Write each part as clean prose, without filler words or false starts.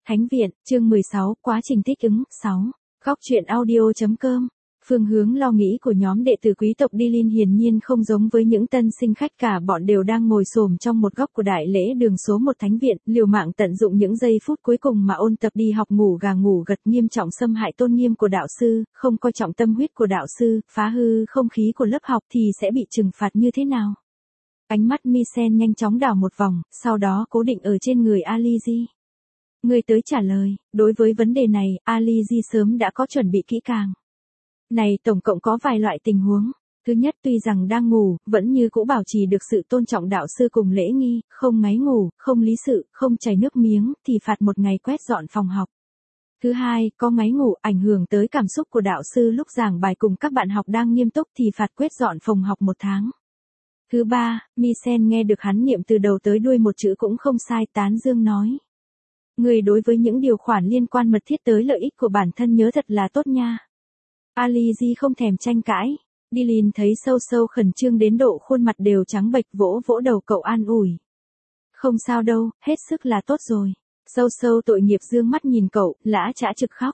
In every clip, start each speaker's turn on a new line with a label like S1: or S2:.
S1: Thánh viện, chương 16, quá trình thích ứng, 6. Góc truyện audio.com. Phương hướng lo nghĩ của nhóm đệ tử quý tộc Dilin hiển nhiên không giống với những tân sinh khách, cả bọn đều đang ngồi xổm trong một góc của đại lễ đường số 1 thánh viện, liều mạng tận dụng những giây phút cuối cùng mà ôn tập đi học, ngủ gà ngủ gật, nghiêm trọng xâm hại tôn nghiêm của đạo sư, không coi trọng tâm huyết của đạo sư, phá hư không khí của lớp học thì sẽ bị trừng phạt như thế nào. Ánh mắt Misen nhanh chóng đảo một vòng, sau đó cố định ở trên người Alizi. Người tới trả lời, đối với vấn đề này, Alizi sớm đã có chuẩn bị kỹ càng. Này, tổng cộng có vài loại tình huống. Thứ nhất, tuy rằng đang ngủ, vẫn như cũ bảo trì được sự tôn trọng đạo sư cùng lễ nghi, không ngáy ngủ, không lý sự, không chảy nước miếng, thì phạt một ngày quét dọn phòng học. Thứ hai, có ngáy ngủ, ảnh hưởng tới cảm xúc của đạo sư lúc giảng bài cùng các bạn học đang nghiêm túc thì phạt quét dọn phòng học 1 tháng. Thứ ba, Misen nghe được hắn niệm từ đầu tới đuôi một chữ cũng không sai, tán dương nói. Người đối với những điều khoản liên quan mật thiết tới lợi ích của bản thân nhớ thật là tốt nha. Alizi không thèm tranh cãi. Dilin thấy sâu sâu khẩn trương đến độ khuôn mặt đều trắng bệch, vỗ vỗ đầu cậu an ủi. Không sao đâu, hết sức là tốt rồi. Sâu sâu tội nghiệp dương mắt nhìn cậu, lã chã trực khóc.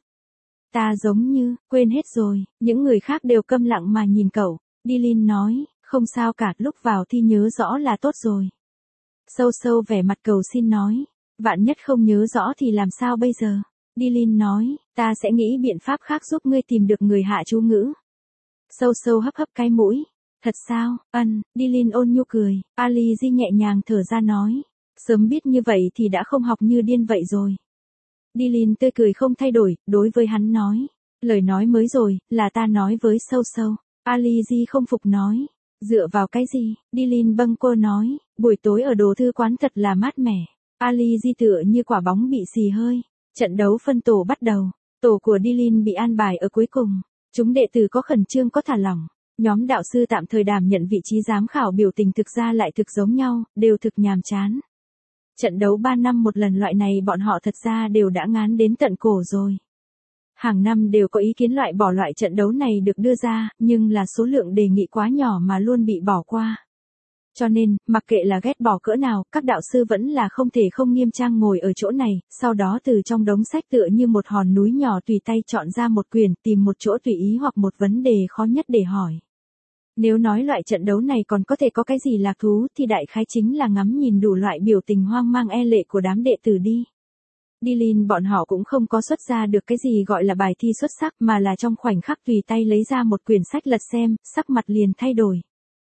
S1: Ta giống như, quên hết rồi, những người khác đều câm lặng mà nhìn cậu. Dilin nói, không sao cả, lúc vào thi nhớ rõ là tốt rồi. Sâu sâu vẻ mặt cầu xin nói. Vạn nhất không nhớ rõ thì làm sao bây giờ? Dilin nói, ta sẽ nghĩ biện pháp khác giúp ngươi tìm được người hạ chú ngữ. Sâu sâu hấp hấp cái mũi. Thật sao? Dilin ôn nhu cười. Alizi nhẹ nhàng thở ra nói. Sớm biết như vậy thì đã không học như điên vậy rồi. Dilin tươi cười không thay đổi, đối với hắn nói. Lời nói mới rồi, là ta nói với sâu sâu. Alizi không phục nói. Dựa vào cái gì? Dilin bâng quơ nói. Buổi tối ở đồ thư quán thật là mát mẻ. Alizi tựa như quả bóng bị xì hơi. Trận đấu phân tổ bắt đầu. Tổ của Dilin bị an bài ở cuối cùng. Chúng đệ tử có khẩn trương có thả lỏng. Nhóm đạo sư tạm thời đảm nhận vị trí giám khảo biểu tình thực ra lại thực giống nhau, đều thực nhàm chán. Trận đấu 3 năm một lần loại này bọn họ thật ra đều đã ngán đến tận cổ rồi. Hàng năm đều có ý kiến loại bỏ loại trận đấu này được đưa ra, nhưng là số lượng đề nghị quá nhỏ mà luôn bị bỏ qua. Cho nên, mặc kệ là ghét bỏ cỡ nào, các đạo sư vẫn là không thể không nghiêm trang ngồi ở chỗ này, sau đó từ trong đống sách tựa như một hòn núi nhỏ tùy tay chọn ra một quyển, tìm một chỗ tùy ý hoặc một vấn đề khó nhất để hỏi. Nếu nói loại trận đấu này còn có thể có cái gì lạc thú thì đại khái chính là ngắm nhìn đủ loại biểu tình hoang mang e lệ của đám đệ tử đi. Dilin bọn họ cũng không có xuất ra được cái gì gọi là bài thi xuất sắc mà là trong khoảnh khắc tùy tay lấy ra một quyển sách lật xem, sắc mặt liền thay đổi.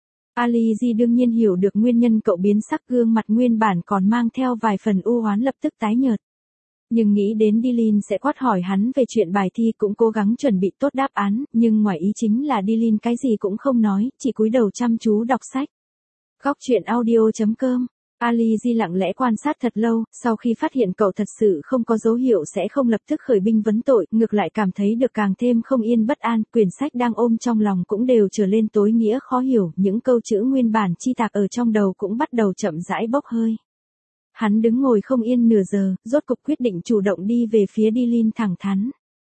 S1: Alizi đương nhiên hiểu được nguyên nhân cậu biến sắc, gương mặt nguyên bản còn mang theo vài phần u oán lập tức tái nhợt. Nhưng nghĩ đến Dilin sẽ quát hỏi hắn về chuyện bài thi cũng cố gắng chuẩn bị tốt đáp án, nhưng ngoài ý chính là Dilin cái gì cũng không nói, chỉ cúi đầu chăm chú đọc sách. Góc truyện audio.com. Alizi lặng lẽ quan sát thật lâu, sau khi phát hiện cậu thật sự không có dấu hiệu sẽ không lập tức khởi binh vấn tội, ngược lại cảm thấy được càng thêm không yên bất an, quyển sách đang ôm trong lòng cũng đều trở lên tối nghĩa khó hiểu, những câu chữ nguyên bản chi tạc ở trong đầu cũng bắt đầu chậm rãi bốc hơi. Hắn đứng ngồi không yên nửa giờ, rốt cục quyết định chủ động đi về phía Dilin thẳng thắn.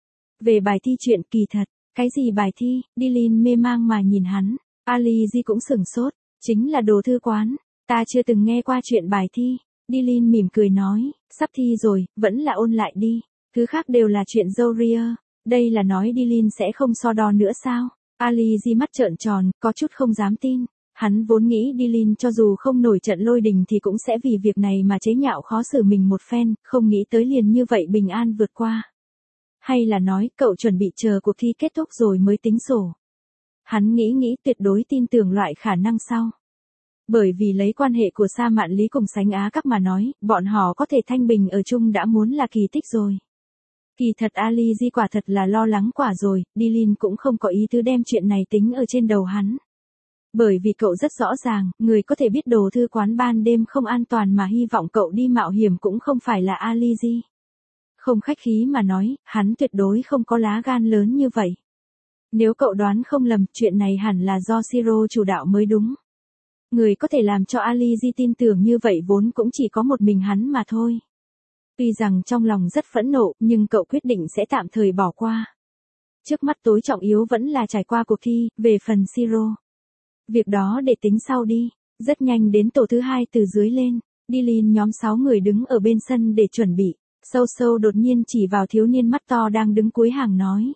S1: Về bài thi chuyện kỳ thật, cái gì bài thi? Dilin mê mang mà nhìn hắn, Alizi cũng sửng sốt, chính là đồ thư quán. Ta chưa từng nghe qua chuyện bài thi. Dilin mỉm cười nói, sắp thi rồi, vẫn là ôn lại đi. Thứ khác đều là chuyện dâu ria. Đây là nói Dilin sẽ không so đo nữa sao? Alizi mắt trợn tròn, có chút không dám tin. Hắn vốn nghĩ Dilin cho dù không nổi trận lôi đình thì cũng sẽ vì việc này mà chế nhạo khó xử mình một phen, không nghĩ tới liền như vậy bình an vượt qua. Hay là nói cậu chuẩn bị chờ cuộc thi kết thúc rồi mới tính sổ. Hắn nghĩ tuyệt đối tin tưởng loại khả năng sau. Bởi vì lấy quan hệ của Sa Mạn Lý cùng Sánh Á Các mà nói, bọn họ có thể thanh bình ở chung đã muốn là kỳ tích rồi. Kỳ thật Alizi quả thật là lo lắng quả rồi, Dilin cũng không có ý tứ đem chuyện này tính ở trên đầu hắn. Bởi vì cậu rất rõ ràng, người có thể biết đồ thư quán ban đêm không an toàn mà hy vọng cậu đi mạo hiểm cũng không phải là Alizi. Không khách khí mà nói, hắn tuyệt đối không có lá gan lớn như vậy. Nếu cậu đoán không lầm, chuyện này hẳn là do Siro chủ đạo mới đúng. Người có thể làm cho Alizi tin tưởng như vậy vốn cũng chỉ có một mình hắn mà thôi. Tuy rằng trong lòng rất phẫn nộ, nhưng cậu quyết định sẽ tạm thời bỏ qua. Trước mắt tối trọng yếu vẫn là trải qua cuộc thi, về phần Siro. Việc đó để tính sau đi. Rất nhanh đến tổ thứ 2 từ dưới lên, Dilin nhóm 6 người đứng ở bên sân để chuẩn bị. Sâu sâu đột nhiên chỉ vào thiếu niên mắt to đang đứng cuối hàng nói.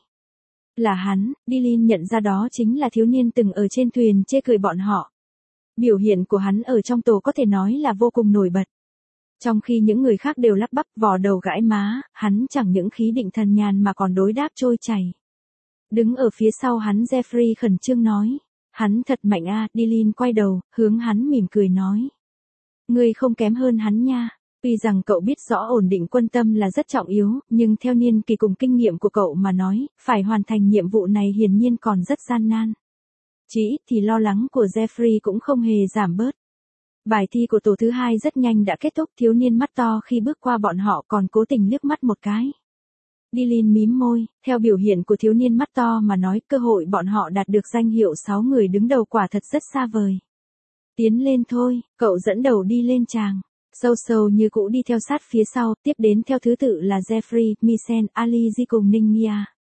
S1: Là hắn, Dylan nhận ra đó chính là thiếu niên từng ở trên thuyền chê cười bọn họ. Biểu hiện của hắn ở trong tổ có thể nói là vô cùng nổi bật. Trong khi những người khác đều lắp bắp vò đầu gãi má, hắn chẳng những khí định thần nhàn mà còn đối đáp trôi chảy. Đứng ở phía sau hắn Jeffrey khẩn trương nói. Hắn thật mạnh a. Dylan quay đầu, hướng hắn mỉm cười nói. Ngươi không kém hơn hắn nha. Tuy rằng cậu biết rõ ổn định quân tâm là rất trọng yếu, nhưng theo niên kỳ cùng kinh nghiệm của cậu mà nói, phải hoàn thành nhiệm vụ này hiển nhiên còn rất gian nan. Chỉ ít thì lo lắng của Jeffrey cũng không hề giảm bớt. Bài thi của tổ thứ 2 rất nhanh đã kết thúc, thiếu niên mắt to khi bước qua bọn họ còn cố tình liếc mắt một cái. Dylan mím môi, theo biểu hiện của thiếu niên mắt to mà nói cơ hội bọn họ đạt được danh hiệu 6 người đứng đầu quả thật rất xa vời. Tiến lên thôi, cậu dẫn đầu đi lên tràng. Sâu sâu như cũ đi theo sát phía sau, tiếp đến theo thứ tự là Jeffrey, Misen, Alizi cùng Ningia.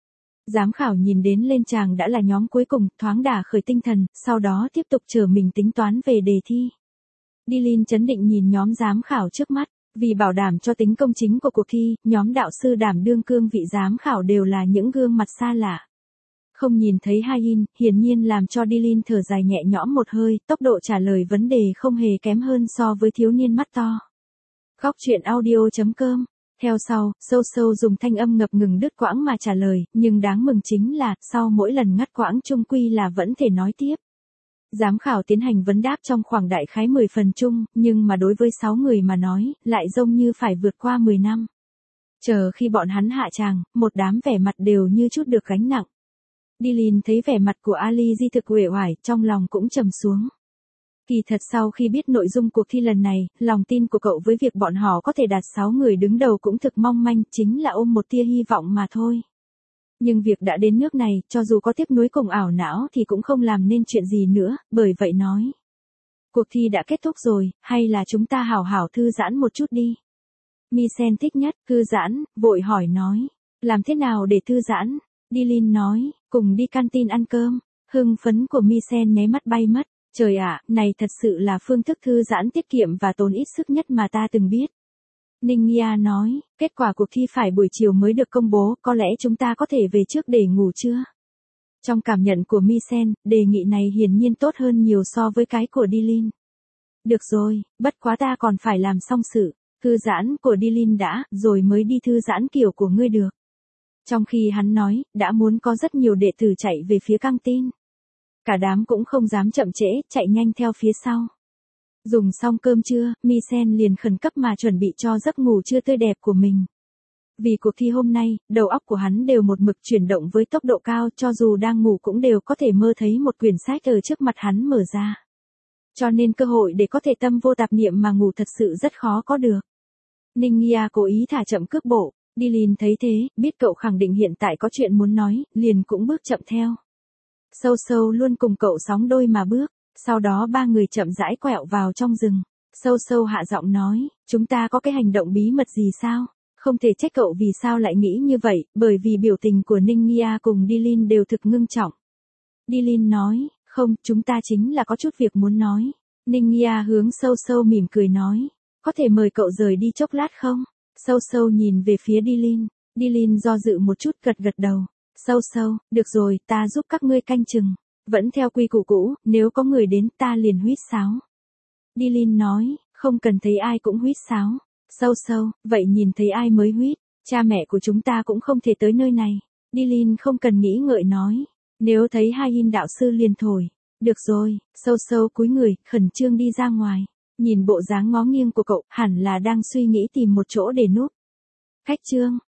S1: Giám khảo nhìn đến lên tràng đã là nhóm cuối cùng, thoáng đả khởi tinh thần, sau đó tiếp tục chờ mình tính toán về đề thi. Dylan chấn định nhìn nhóm giám khảo trước mắt, vì bảo đảm cho tính công chính của cuộc thi, nhóm đạo sư đảm đương cương vị giám khảo đều là những gương mặt xa lạ. Không nhìn thấy Hayin, hiển nhiên làm cho Dylan thở dài nhẹ nhõm một hơi, tốc độ trả lời vấn đề không hề kém hơn so với thiếu niên mắt to. Góc truyện audio.com. Theo sau, sâu sâu dùng thanh âm ngập ngừng đứt quãng mà trả lời, nhưng đáng mừng chính là, sau mỗi lần ngắt quãng chung quy là vẫn thể nói tiếp. Giám khảo tiến hành vấn đáp trong khoảng đại khái 10 phần chung, nhưng mà đối với 6 người mà nói, lại giống như phải vượt qua 10 năm. Chờ khi bọn hắn hạ tràng, một đám vẻ mặt đều như chút được gánh nặng. Dylan thấy vẻ mặt của Alizi thực uể oải, trong lòng cũng trầm xuống. Kỳ thật sau khi biết nội dung cuộc thi lần này, lòng tin của cậu với việc bọn họ có thể đạt 6 người đứng đầu cũng thực mong manh, chính là ôm một tia hy vọng mà thôi. Nhưng việc đã đến nước này, cho dù có tiếc nuối cùng ảo não thì cũng không làm nên chuyện gì nữa, bởi vậy nói. Cuộc thi đã kết thúc rồi, hay là chúng ta hảo hảo thư giãn một chút đi. Misen thích nhất, thư giãn, vội hỏi nói. Làm thế nào để thư giãn? Dylan nói, cùng đi canteen ăn cơm. Hưng phấn của Misen nháy mắt bay mất. Trời ạ, này thật sự là phương thức thư giãn tiết kiệm và tốn ít sức nhất mà ta từng biết. Ningia nói, kết quả cuộc thi phải buổi chiều mới được công bố, có lẽ chúng ta có thể về trước để ngủ chưa? Trong cảm nhận của Misen, đề nghị này hiển nhiên tốt hơn nhiều so với cái của Dylan. Được rồi, bất quá ta còn phải làm xong sự thư giãn của Dylan đã, rồi mới đi thư giãn kiểu của ngươi được. Trong khi hắn nói, đã muốn có rất nhiều đệ tử chạy về phía căng tin. Cả đám cũng không dám chậm trễ, chạy nhanh theo phía sau. Dùng xong cơm trưa, Misen liền khẩn cấp mà chuẩn bị cho giấc ngủ trưa tươi đẹp của mình. Vì cuộc thi hôm nay, đầu óc của hắn đều một mực chuyển động với tốc độ cao, cho dù đang ngủ cũng đều có thể mơ thấy một quyển sách ở trước mặt hắn mở ra. Cho nên cơ hội để có thể tâm vô tạp niệm mà ngủ thật sự rất khó có được. Ningia cố ý thả chậm cước bộ, Dylan thấy thế, biết cậu khẳng định hiện tại có chuyện muốn nói, liền cũng bước chậm theo. Sâu sâu luôn cùng cậu sóng đôi mà bước, sau đó ba người chậm rãi quẹo vào trong rừng. Sâu sâu hạ giọng nói, chúng ta có cái hành động bí mật gì sao? Không thể trách cậu vì sao lại nghĩ như vậy, bởi vì biểu tình của Ningia cùng Dylan đều thực ngưng trọng. Dylan nói, không, chúng ta chính là có chút việc muốn nói. Ningia hướng sâu sâu mỉm cười nói, có thể mời cậu rời đi chốc lát không? Sâu sâu nhìn về phía Dylan, Dylan do dự một chút gật gật đầu. Sâu sâu, được rồi, ta giúp các ngươi canh chừng. Vẫn theo quy củ cũ, nếu có người đến ta liền huýt sáo. Dylan nói, không cần thấy ai cũng huýt sáo. Sâu sâu, vậy nhìn thấy ai mới huýt, cha mẹ của chúng ta cũng không thể tới nơi này. Dylan không cần nghĩ ngợi nói, nếu thấy Hayin đạo sư liền thổi. Được rồi, sâu sâu cúi người, khẩn trương đi ra ngoài. Nhìn bộ dáng ngó nghiêng của cậu, hẳn là đang suy nghĩ tìm một chỗ để núp. Khách trương,